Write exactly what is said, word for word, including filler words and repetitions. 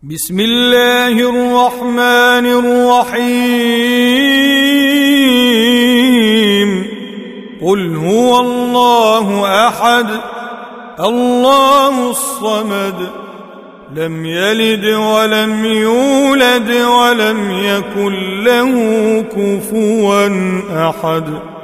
بسم الله الرحمن الرحيم قل هو الله أحد الله الصمد لم يلد ولم يولد ولم يكن له كفوا أحد.